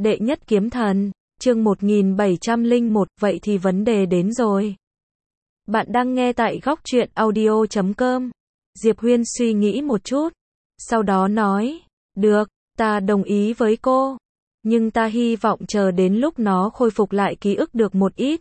Đệ nhất kiếm thần, chương 1701, vậy thì vấn đề đến rồi. Bạn đang nghe tại góc truyện audio.com. Diệp Huyên suy nghĩ một chút, sau đó nói, được, ta đồng ý với cô, nhưng ta hy vọng chờ đến lúc nó khôi phục lại ký ức được một ít.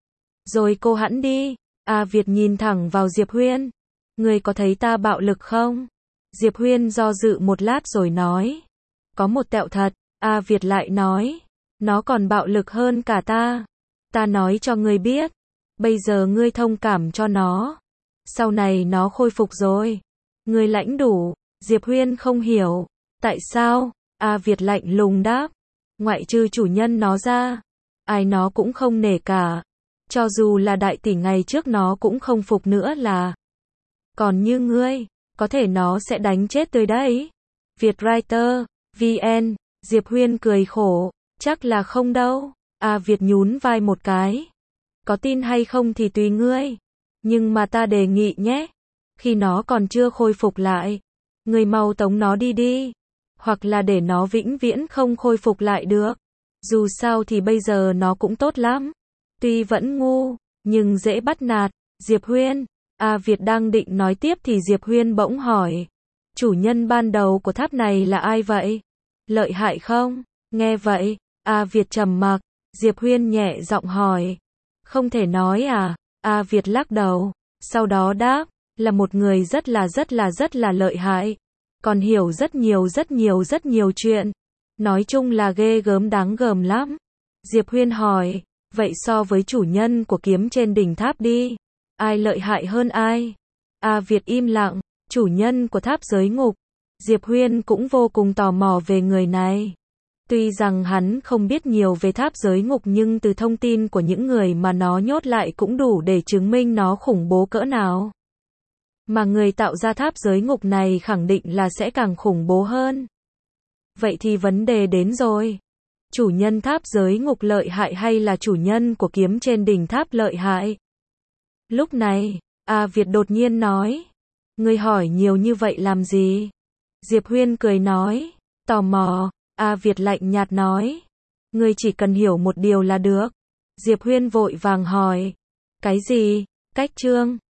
Rồi cô hẵng đi. A Việt nhìn thẳng vào Diệp Huyên. Người có thấy ta bạo lực không? Diệp Huyên do dự một lát rồi nói, có một tẹo thật. A Việt lại nói, nó còn bạo lực hơn cả ta. Ta nói cho ngươi biết, bây giờ ngươi thông cảm cho nó. Sau này nó khôi phục rồi, ngươi lãnh đủ. Diệp Huyên không hiểu, tại sao? A Việt lạnh lùng đáp, ngoại trừ chủ nhân nó ra, ai nó cũng không nể cả. Cho dù là đại tỷ ngày trước nó cũng không phục nữa là. Còn như ngươi, có thể nó sẽ đánh chết tươi đấy. Vietwriter, VN. Diệp Huyên cười khổ, chắc là không đâu. A Việt nhún vai một cái. Có tin hay không thì tùy ngươi. Nhưng mà ta đề nghị nhé. Khi nó còn chưa khôi phục lại, ngươi mau tống nó đi đi. Hoặc là để nó vĩnh viễn không khôi phục lại được. Dù sao thì bây giờ nó cũng tốt lắm. Tuy vẫn ngu, nhưng dễ bắt nạt. Diệp Huyên. A Việt đang định nói tiếp thì Diệp Huyên bỗng hỏi. Chủ nhân ban đầu của tháp này là ai vậy? Lợi hại không? Nghe vậy, A Việt trầm mặc. Diệp Huyên nhẹ giọng hỏi. Không thể nói à? A Việt lắc đầu. Sau đó đáp, là một người rất là lợi hại. Còn hiểu rất nhiều chuyện. Nói chung là ghê gớm đáng gờm lắm. Diệp Huyên hỏi, vậy so với chủ nhân của kiếm trên đỉnh tháp đi, ai lợi hại hơn ai? A Việt im lặng. Chủ nhân của tháp giới ngục. Diệp Huyên cũng vô cùng tò mò về người này. Tuy rằng hắn không biết nhiều về tháp giới ngục nhưng từ thông tin của những người mà nó nhốt lại cũng đủ để chứng minh nó khủng bố cỡ nào. Mà người tạo ra tháp giới ngục này khẳng định là sẽ càng khủng bố hơn. Vậy thì vấn đề đến rồi. Chủ nhân tháp giới ngục lợi hại hay là chủ nhân của kiếm trên đỉnh tháp lợi hại? Lúc này, A Việt đột nhiên nói. Ngươi hỏi nhiều như vậy làm gì? Diệp Huyên cười nói. Tò mò. A Việt lạnh nhạt nói. Ngươi chỉ cần hiểu một điều là được. Diệp Huyên vội vàng hỏi. Cái gì? Cách chương.